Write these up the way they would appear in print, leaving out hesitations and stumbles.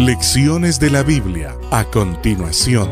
Lecciones de la Biblia a continuación.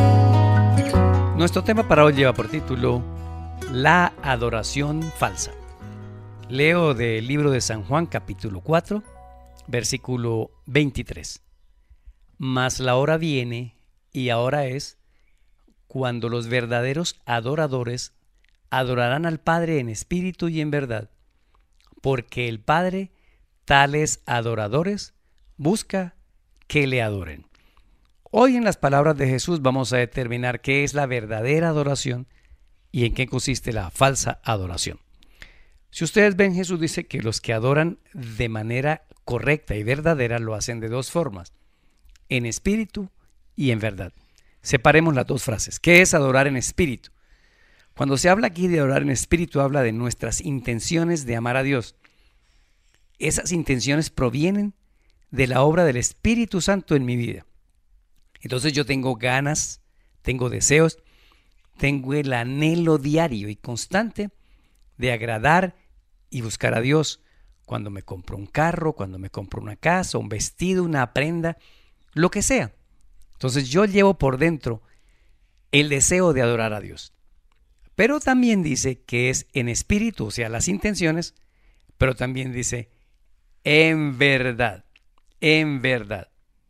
Nuestro tema para hoy lleva por título La adoración falsa. Leo del libro de San Juan, capítulo 4, versículo 23. Mas la hora viene, y ahora es, cuando los verdaderos adoradores adorarán al Padre en espíritu y en verdad, porque el Padre tales adoradores busca que le adoren. Hoy en las palabras de Jesús vamos a determinar qué es la verdadera adoración y en qué consiste la falsa adoración. Si ustedes ven, Jesús dice que los que adoran de manera correcta y verdadera lo hacen de dos formas, en espíritu y en verdad. Separemos las dos frases. ¿Qué es adorar en espíritu? Cuando se habla aquí de adorar en espíritu, habla de nuestras intenciones de amar a Dios. Esas intenciones provienen de la obra del Espíritu Santo en mi vida. Entonces yo tengo ganas, tengo deseos, tengo el anhelo diario y constante de agradar y buscar a Dios cuando me compro un carro, cuando me compro una casa, un vestido, una prenda, lo que sea. Entonces yo llevo por dentro el deseo de adorar a Dios. Pero también dice que es en espíritu, o sea, las intenciones, pero también dice en verdad. En verdad,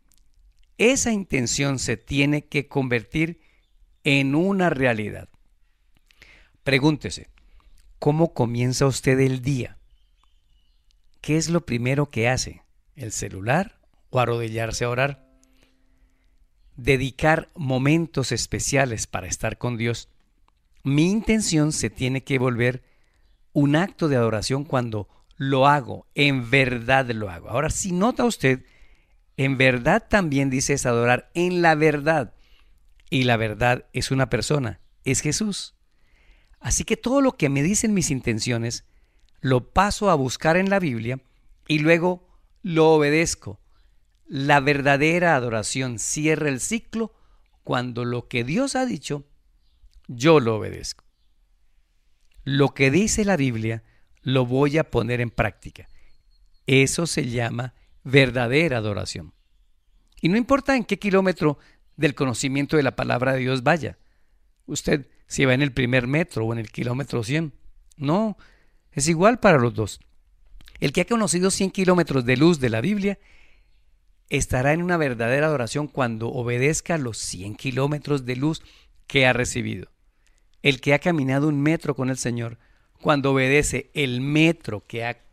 esa intención se tiene que convertir en una realidad. Pregúntese, ¿cómo comienza usted el día? ¿Qué es lo primero que hace? ¿El celular o arrodillarse a orar? Dedicar momentos especiales para estar con Dios. Mi intención se tiene que volver un acto de adoración cuando lo hago, en verdad lo hago. Ahora, si nota usted, en verdad también dice es adorar en la verdad. Y la verdad es una persona, es Jesús. Así que todo lo que me dicen mis intenciones, lo paso a buscar en la Biblia y luego lo obedezco. La verdadera adoración cierra el ciclo cuando lo que Dios ha dicho, yo lo obedezco. Lo que dice la Biblia, lo voy a poner en práctica. Eso se llama verdadera adoración. Y no importa en qué kilómetro del conocimiento de la palabra de Dios vaya. Usted si va en el primer metro o en el kilómetro 100. No, es igual para los dos. El que ha conocido 100 kilómetros de luz de la Biblia estará en una verdadera adoración cuando obedezca los 100 kilómetros de luz que ha recibido. El que ha caminado un metro con el Señor, cuando obedece el metro que ha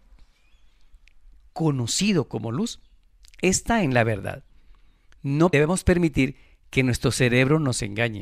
conocido como luz, está en la verdad. No debemos permitir que nuestro cerebro nos engañe.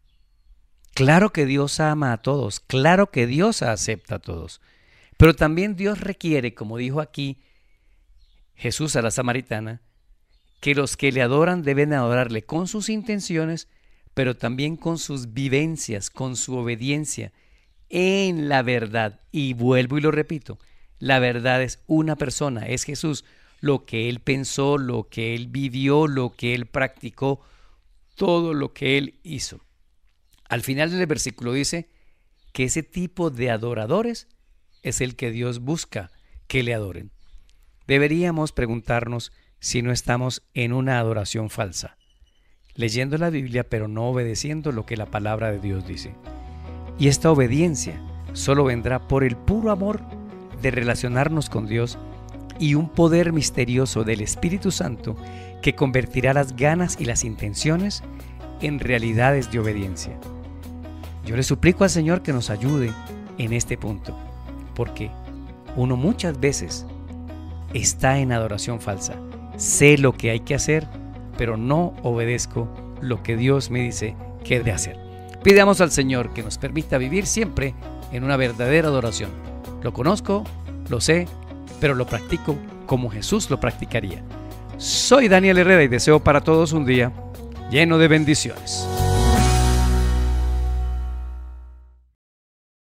Claro que Dios ama a todos, claro que Dios acepta a todos, pero también Dios requiere, como dijo aquí Jesús a la samaritana, que los que le adoran deben adorarle con sus intenciones, pero también con sus vivencias, con su obediencia, en la verdad. Y vuelvo y lo repito, la verdad es una persona, es Jesús. Lo que Él pensó, lo que Él vivió, lo que Él practicó, todo lo que Él hizo. Al final del versículo dice que ese tipo de adoradores es el que Dios busca que le adoren. Deberíamos preguntarnos si no estamos en una adoración falsa, leyendo la Biblia pero no obedeciendo lo que la palabra de Dios dice. Y esta obediencia solo vendrá por el puro amor de relacionarnos con Dios y un poder misterioso del Espíritu Santo que convertirá las ganas y las intenciones en realidades de obediencia. Yo le suplico al Señor que nos ayude en este punto, porque uno muchas veces está en adoración falsa. Sé lo que hay que hacer, pero no obedezco lo que Dios me dice que he de hacer. Pidamos al Señor que nos permita vivir siempre en una verdadera adoración. Lo conozco, lo sé, pero lo practico como Jesús lo practicaría. Soy Daniel Herrera y deseo para todos un día lleno de bendiciones.